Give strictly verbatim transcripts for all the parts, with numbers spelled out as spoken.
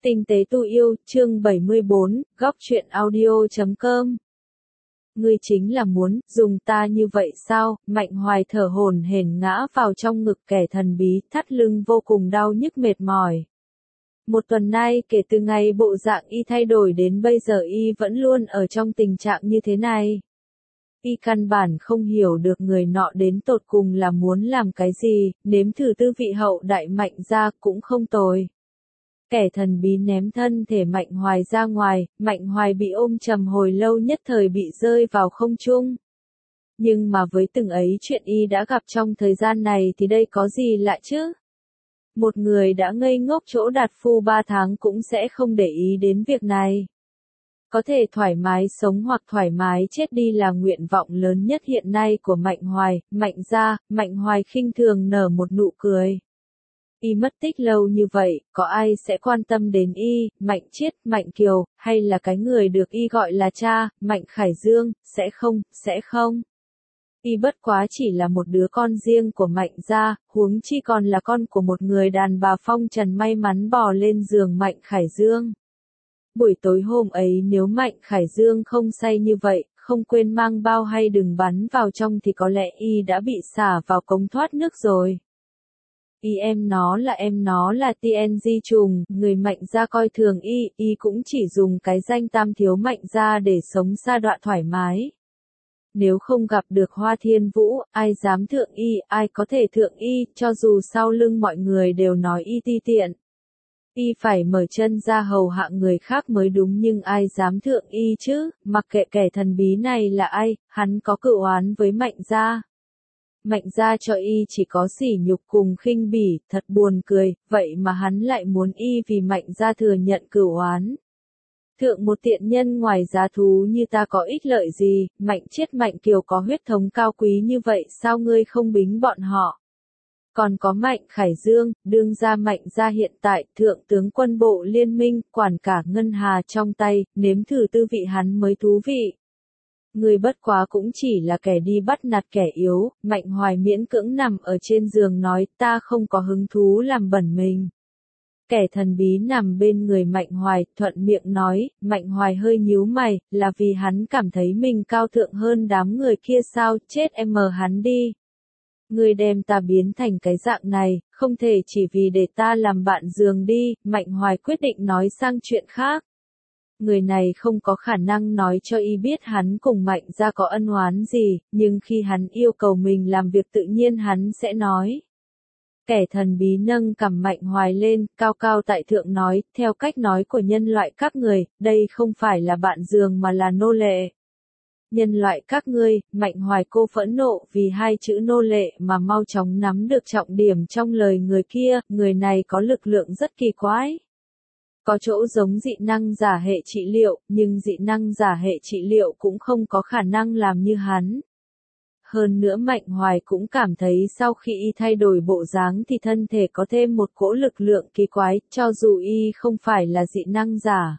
Tinh tế tu yêu, chương bảy mươi bốn, góc truyện audio chấm com. Ngươi chính là muốn dùng ta như vậy sao? Mạnh Hoài thở hổn hển ngã vào trong ngực kẻ thần bí, thắt lưng vô cùng đau nhức mệt mỏi. Một tuần nay kể từ ngày bộ dạng y thay đổi đến bây giờ y vẫn luôn ở trong tình trạng như thế này. Y căn bản không hiểu được người nọ đến tột cùng là muốn làm cái gì, nếm thử tư vị hậu đại Mạnh gia cũng không tồi. Kẻ thần bí ném thân thể Mạnh Hoài ra ngoài, Mạnh Hoài bị ôm chầm hồi lâu nhất thời bị rơi vào không trung. Nhưng mà với từng ấy chuyện y đã gặp trong thời gian này thì đây có gì lạ chứ? Một người đã ngây ngốc chỗ đạt phu ba tháng cũng sẽ không để ý đến việc này. Có thể thoải mái sống hoặc thoải mái chết đi là nguyện vọng lớn nhất hiện nay của Mạnh Hoài, Mạnh gia. Mạnh Hoài khinh thường nở một nụ cười. Y mất tích lâu như vậy, có ai sẽ quan tâm đến y, Mạnh Chiết, Mạnh Kiều, hay là cái người được y gọi là cha, Mạnh Khải Dương, sẽ không, sẽ không. Y bất quá chỉ là một đứa con riêng của Mạnh gia, huống chi còn là con của một người đàn bà phong trần may mắn bò lên giường Mạnh Khải Dương. Buổi tối hôm ấy nếu Mạnh Khải Dương không say như vậy, không quên mang bao hay đừng bắn vào trong thì có lẽ y đã bị xả vào cống thoát nước rồi. Y em nó là em nó là tê en giê trùng, người Mạnh gia coi thường y, y cũng chỉ dùng cái danh tam thiếu Mạnh gia để sống sa đọa thoải mái. Nếu không gặp được Hoa Thiên Vũ, ai dám thượng y, ai có thể thượng y, cho dù sau lưng mọi người đều nói y ti tiện. Y phải mở chân ra hầu hạ người khác mới đúng nhưng ai dám thượng y chứ, mặc kệ kẻ thần bí này là ai, hắn có cựu oán với Mạnh gia. Mạnh gia cho y chỉ có sỉ nhục cùng khinh bỉ, thật buồn cười, vậy mà hắn lại muốn y vì Mạnh gia thừa nhận cửu oán. Thượng một tiện nhân ngoài giá thú như ta có ích lợi gì, Mạnh Chiết Mạnh Kiều có huyết thống cao quý như vậy sao ngươi không bính bọn họ? Còn có Mạnh Khải Dương, đương gia Mạnh gia hiện tại, thượng tướng quân bộ liên minh, quản cả ngân hà trong tay, nếm thử tư vị hắn mới thú vị. Người bất quá cũng chỉ là kẻ đi bắt nạt kẻ yếu, Mạnh Hoài miễn cưỡng nằm ở trên giường nói ta không có hứng thú làm bẩn mình. Kẻ thần bí nằm bên người Mạnh Hoài, thuận miệng nói, Mạnh Hoài hơi nhíu mày, là vì hắn cảm thấy mình cao thượng hơn đám người kia sao, chết em mờ hắn đi. Người đem ta biến thành cái dạng này, không thể chỉ vì để ta làm bạn giường đi, Mạnh Hoài quyết định nói sang chuyện khác. Người này không có khả năng nói cho y biết hắn cùng Mạnh gia có ân oán gì, nhưng khi hắn yêu cầu mình làm việc tự nhiên hắn sẽ nói. Kẻ thần bí nâng cằm Mạnh Hoài lên, cao cao tại thượng nói, theo cách nói của nhân loại các người, đây không phải là bạn giường mà là nô lệ. Nhân loại các ngươi, Mạnh Hoài cô phẫn nộ vì hai chữ nô lệ mà mau chóng nắm được trọng điểm trong lời người kia, người này có lực lượng rất kỳ quái. Có chỗ giống dị năng giả hệ trị liệu, nhưng dị năng giả hệ trị liệu cũng không có khả năng làm như hắn. Hơn nữa Mạnh Hoài cũng cảm thấy sau khi y thay đổi bộ dáng thì thân thể có thêm một cỗ lực lượng kỳ quái, cho dù y không phải là dị năng giả.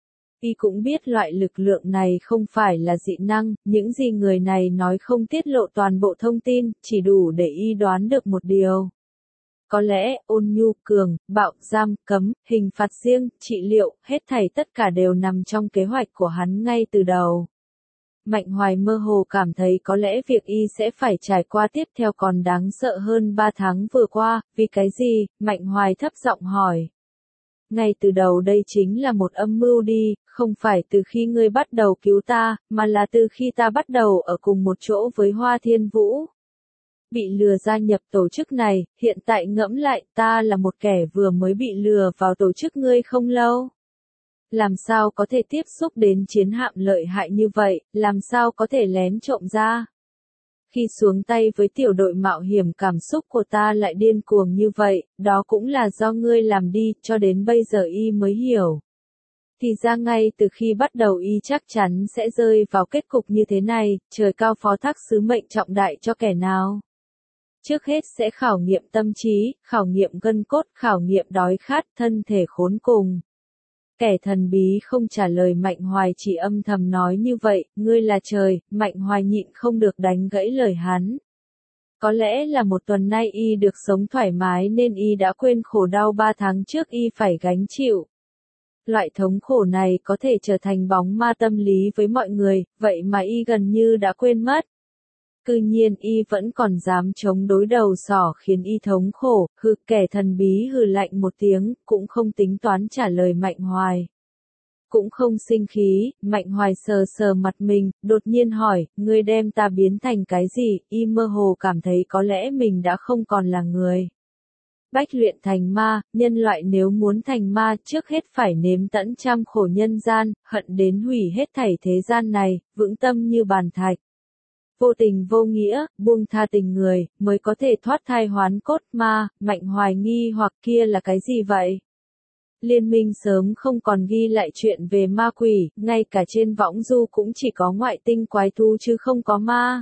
Y cũng biết loại lực lượng này không phải là dị năng, những gì người này nói không tiết lộ toàn bộ thông tin, chỉ đủ để y đoán được một điều. Có lẽ, ôn nhu, cường, bạo, giam, cấm, hình phạt riêng, trị liệu, hết thảy tất cả đều nằm trong kế hoạch của hắn ngay từ đầu. Mạnh Hoài mơ hồ cảm thấy có lẽ việc y sẽ phải trải qua tiếp theo còn đáng sợ hơn ba tháng vừa qua, vì cái gì? Mạnh Hoài thấp giọng hỏi. Ngay từ đầu đây chính là một âm mưu đi, không phải từ khi ngươi bắt đầu cứu ta, mà là từ khi ta bắt đầu ở cùng một chỗ với Hoa Thiên Vũ. Bị lừa gia nhập tổ chức này, hiện tại ngẫm lại ta là một kẻ vừa mới bị lừa vào tổ chức ngươi không lâu. Làm sao có thể tiếp xúc đến chiến hạm lợi hại như vậy, làm sao có thể lén trộm ra. Khi xuống tay với tiểu đội mạo hiểm cảm xúc của ta lại điên cuồng như vậy, đó cũng là do ngươi làm đi, cho đến bây giờ y mới hiểu. Thì ra ngay từ khi bắt đầu y chắc chắn sẽ rơi vào kết cục như thế này, trời cao phó thác sứ mệnh trọng đại cho kẻ nào. Trước hết sẽ khảo nghiệm tâm trí, khảo nghiệm gân cốt, khảo nghiệm đói khát, thân thể khốn cùng. Kẻ thần bí không trả lời Mạnh Hoài chỉ âm thầm nói như vậy, ngươi là trời, Mạnh Hoài nhịn không được đánh gãy lời hắn. Có lẽ là một tuần nay y được sống thoải mái nên y đã quên khổ đau ba tháng trước y phải gánh chịu. Loại thống khổ này có thể trở thành bóng ma tâm lý với mọi người, vậy mà y gần như đã quên mất. Cư nhiên y vẫn còn dám chống đối đầu sỏ khiến y thống khổ, hừ, kẻ thần bí hừ lạnh một tiếng, cũng không tính toán trả lời Mạnh Hoài. Cũng không sinh khí, Mạnh Hoài sờ sờ mặt mình, đột nhiên hỏi, ngươi đem ta biến thành cái gì, y mơ hồ cảm thấy có lẽ mình đã không còn là người. Bách luyện thành ma, nhân loại nếu muốn thành ma trước hết phải nếm tận trăm khổ nhân gian, hận đến hủy hết thảy thế gian này, vững tâm như bàn thạch. Vô tình vô nghĩa, buông tha tình người, mới có thể thoát thai hoán cốt ma, Mạnh Hoài nghi hoặc kia là cái gì vậy? Liên minh sớm không còn ghi lại chuyện về ma quỷ, ngay cả trên võng du cũng chỉ có ngoại tinh quái thú chứ không có ma.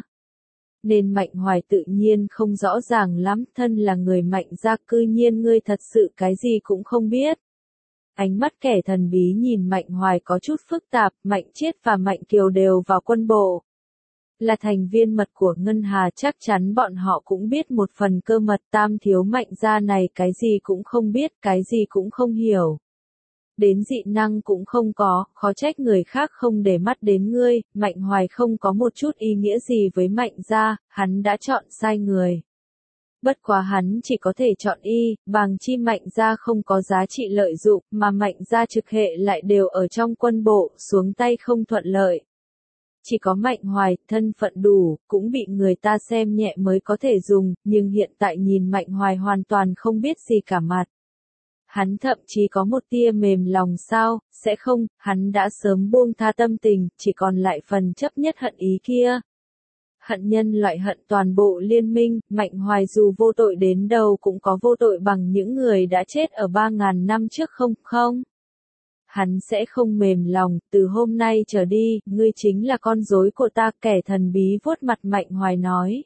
Nên Mạnh Hoài tự nhiên không rõ ràng lắm, thân là người Mạnh gia cư nhiên ngươi thật sự cái gì cũng không biết. Ánh mắt kẻ thần bí nhìn Mạnh Hoài có chút phức tạp, Mạnh Chiết và Mạnh Kiều đều vào quân bộ. Là thành viên mật của Ngân Hà chắc chắn bọn họ cũng biết một phần cơ mật tam thiếu Mạnh gia này cái gì cũng không biết, cái gì cũng không hiểu. Đến dị năng cũng không có, khó trách người khác không để mắt đến ngươi, Mạnh Hoài không có một chút ý nghĩa gì với Mạnh gia, hắn đã chọn sai người. Bất quá hắn chỉ có thể chọn y, bằng chi Mạnh gia không có giá trị lợi dụng, mà Mạnh gia trực hệ lại đều ở trong quân bộ, xuống tay không thuận lợi. Chỉ có Mạnh Hoài, thân phận đủ, cũng bị người ta xem nhẹ mới có thể dùng, nhưng hiện tại nhìn Mạnh Hoài hoàn toàn không biết gì cả mặt. Hắn thậm chí có một tia mềm lòng sao, sẽ không, hắn đã sớm buông tha tâm tình, chỉ còn lại phần chấp nhất hận ý kia. Hận nhân loại hận toàn bộ liên minh, Mạnh Hoài dù vô tội đến đâu cũng có vô tội bằng những người đã chết ở ba ngàn năm trước không, không? Hắn sẽ không mềm lòng, từ hôm nay trở đi, ngươi chính là con rối của ta, kẻ thần bí vuốt mặt Mạnh Hoài nói.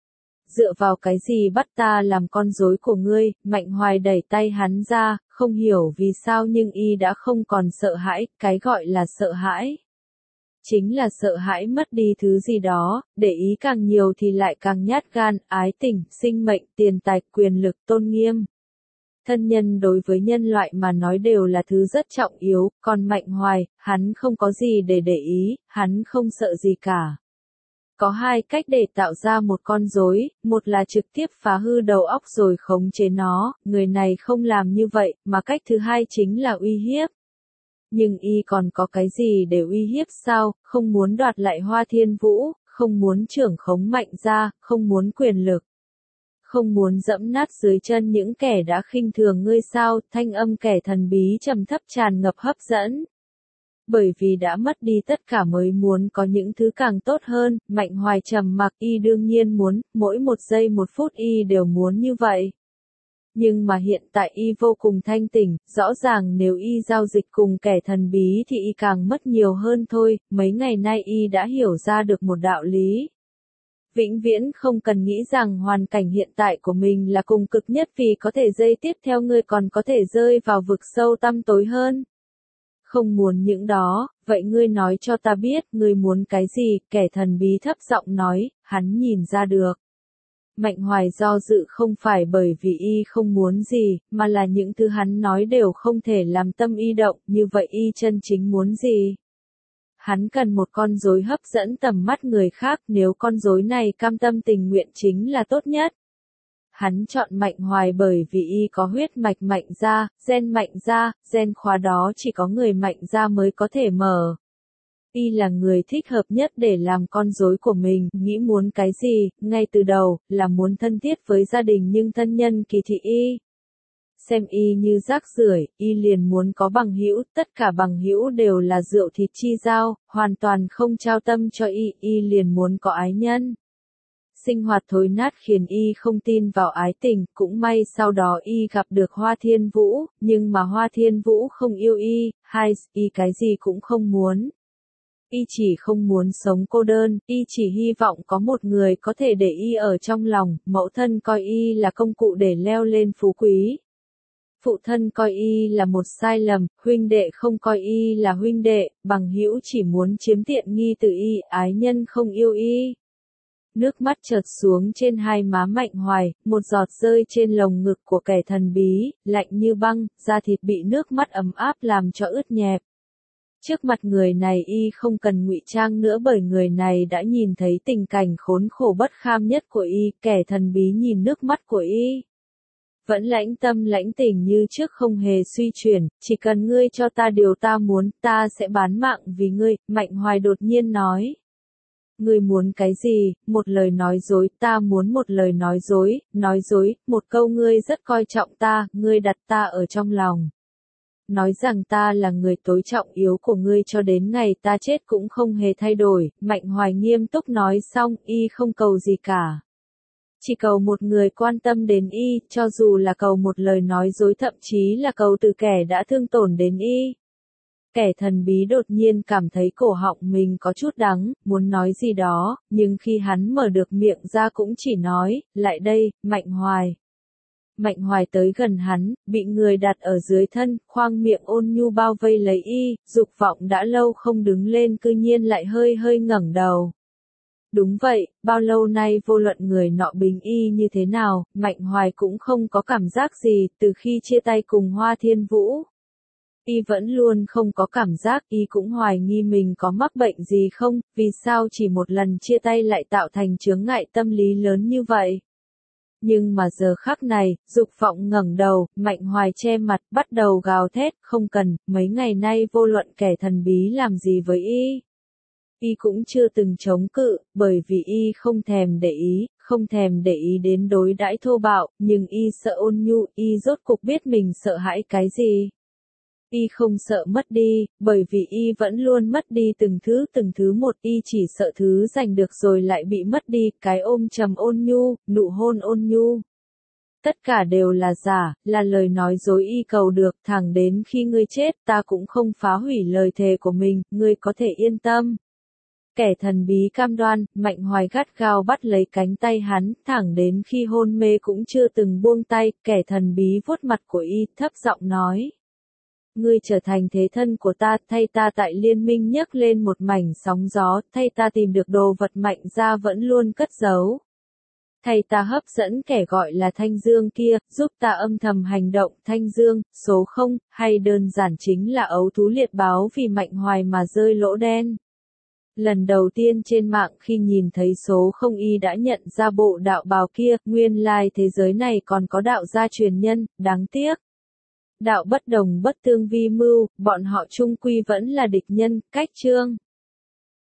Dựa vào cái gì bắt ta làm con rối của ngươi, Mạnh Hoài đẩy tay hắn ra, không hiểu vì sao nhưng y đã không còn sợ hãi, cái gọi là sợ hãi. Chính là sợ hãi mất đi thứ gì đó, để ý càng nhiều thì lại càng nhát gan, ái tình, sinh mệnh, tiền tài, quyền lực, tôn nghiêm. Thân nhân đối với nhân loại mà nói đều là thứ rất trọng yếu, còn Mạnh Hoài, hắn không có gì để để ý, hắn không sợ gì cả. Có hai cách để tạo ra một con rối, một là trực tiếp phá hư đầu óc rồi khống chế nó, người này không làm như vậy, mà cách thứ hai chính là uy hiếp. Nhưng y còn có cái gì để uy hiếp sao, không muốn đoạt lại Hoa Thiên Vũ, không muốn trưởng khống Mạnh gia, không muốn quyền lực. Không muốn dẫm nát dưới chân những kẻ đã khinh thường ngươi sao, thanh âm kẻ thần bí trầm thấp tràn ngập hấp dẫn. Bởi vì đã mất đi tất cả mới muốn có những thứ càng tốt hơn, Mạnh Hoài trầm mặc y đương nhiên muốn, mỗi một giây một phút y đều muốn như vậy. Nhưng mà hiện tại y vô cùng thanh tỉnh, rõ ràng nếu y giao dịch cùng kẻ thần bí thì y càng mất nhiều hơn thôi, mấy ngày nay y đã hiểu ra được một đạo lý. Vĩnh viễn không cần nghĩ rằng hoàn cảnh hiện tại của mình là cùng cực nhất vì có thể giây tiếp theo ngươi còn có thể rơi vào vực sâu tăm tối hơn. Không muốn những đó, vậy ngươi nói cho ta biết, ngươi muốn cái gì, kẻ thần bí thấp giọng nói, hắn nhìn ra được. Mạnh Hoài do dự không phải bởi vì y không muốn gì, mà là những thứ hắn nói đều không thể làm tâm y động, như vậy y chân chính muốn gì. Hắn cần một con rối hấp dẫn tầm mắt người khác, nếu con rối này cam tâm tình nguyện chính là tốt nhất. Hắn chọn Mạnh Hoài bởi vì y có huyết mạch Mạnh gia, gen Mạnh gia, gen khóa đó chỉ có người Mạnh gia mới có thể mở. Y là người thích hợp nhất để làm con rối của mình, nghĩ muốn cái gì, ngay từ đầu, là muốn thân thiết với gia đình nhưng thân nhân kỳ thị y. Xem y như rác rưởi, y liền muốn có bằng hữu, tất cả bằng hữu đều là rượu thịt chi giao, hoàn toàn không trao tâm cho y, y liền muốn có ái nhân. Sinh hoạt thối nát khiến y không tin vào ái tình, cũng may sau đó y gặp được Hoa Thiên Vũ, nhưng mà Hoa Thiên Vũ không yêu y, hay, y cái gì cũng không muốn. Y chỉ không muốn sống cô đơn, y chỉ hy vọng có một người có thể để y ở trong lòng, mẫu thân coi y là công cụ để leo lên phú quý. Phụ thân coi y là một sai lầm, huynh đệ không coi y là huynh đệ, bằng hữu chỉ muốn chiếm tiện nghi từ y, ái nhân không yêu y. Nước mắt chợt xuống trên hai má Mạnh Hoài, một giọt rơi trên lồng ngực của kẻ thần bí, lạnh như băng, da thịt bị nước mắt ấm áp làm cho ướt nhẹp. Trước mặt người này y không cần ngụy trang nữa bởi người này đã nhìn thấy tình cảnh khốn khổ bất kham nhất của y, kẻ thần bí nhìn nước mắt của y. Vẫn lãnh tâm lãnh tình như trước không hề suy chuyển, chỉ cần ngươi cho ta điều ta muốn, ta sẽ bán mạng vì ngươi, Mạnh Hoài đột nhiên nói. Ngươi muốn cái gì, một lời nói dối, ta muốn một lời nói dối, nói dối, một câu ngươi rất coi trọng ta, ngươi đặt ta ở trong lòng. Nói rằng ta là người tối trọng yếu của ngươi cho đến ngày ta chết cũng không hề thay đổi, Mạnh Hoài nghiêm túc nói xong, y không cầu gì cả. Chỉ cầu một người quan tâm đến y, cho dù là cầu một lời nói dối thậm chí là cầu từ kẻ đã thương tổn đến y. Kẻ thần bí đột nhiên cảm thấy cổ họng mình có chút đắng, muốn nói gì đó, nhưng khi hắn mở được miệng ra cũng chỉ nói, lại đây, Mạnh Hoài. Mạnh Hoài tới gần hắn, bị người đặt ở dưới thân, khoang miệng ôn nhu bao vây lấy y, dục vọng đã lâu không đứng lên cư nhiên lại hơi hơi ngẩng đầu. Đúng vậy, bao lâu nay vô luận người nọ bình y như thế nào, Mạnh Hoài cũng không có cảm giác gì, từ khi chia tay cùng Hoa Thiên Vũ. Y vẫn luôn không có cảm giác, y cũng hoài nghi mình có mắc bệnh gì không, vì sao chỉ một lần chia tay lại tạo thành chướng ngại tâm lý lớn như vậy. Nhưng mà giờ khắc này, dục vọng ngẩng đầu, Mạnh Hoài che mặt, bắt đầu gào thét, không cần, mấy ngày nay vô luận kẻ thần bí làm gì với y. Y cũng chưa từng chống cự, bởi vì y không thèm để ý, không thèm để ý đến đối đãi thô bạo, nhưng y sợ ôn nhu, y rốt cục biết mình sợ hãi cái gì. Y không sợ mất đi, bởi vì y vẫn luôn mất đi từng thứ từng thứ một, y chỉ sợ thứ giành được rồi lại bị mất đi, cái ôm trầm ôn nhu, nụ hôn ôn nhu. Tất cả đều là giả, là lời nói dối y cầu được, thẳng đến khi ngươi chết, ta cũng không phá hủy lời thề của mình, ngươi có thể yên tâm. Kẻ thần bí cam đoan, Mạnh Hoài gắt gao bắt lấy cánh tay hắn, thẳng đến khi hôn mê cũng chưa từng buông tay, kẻ thần bí vuốt mặt của y, thấp giọng nói. Ngươi trở thành thế thân của ta, thay ta tại liên minh nhấc lên một mảnh sóng gió, thay ta tìm được đồ vật Mạnh gia vẫn luôn cất giấu. Thay ta hấp dẫn kẻ gọi là Thanh Dương kia, giúp ta âm thầm hành động, Thanh Dương, số không, hay đơn giản chính là ấu thú liệt báo vì Mạnh Hoài mà rơi lỗ đen. Lần đầu tiên trên mạng khi nhìn thấy số không y đã nhận ra bộ đạo bào kia, nguyên lai thế giới này còn có đạo gia truyền nhân, đáng tiếc. Đạo bất đồng bất tương vi mưu, bọn họ chung quy vẫn là địch nhân, cách chương.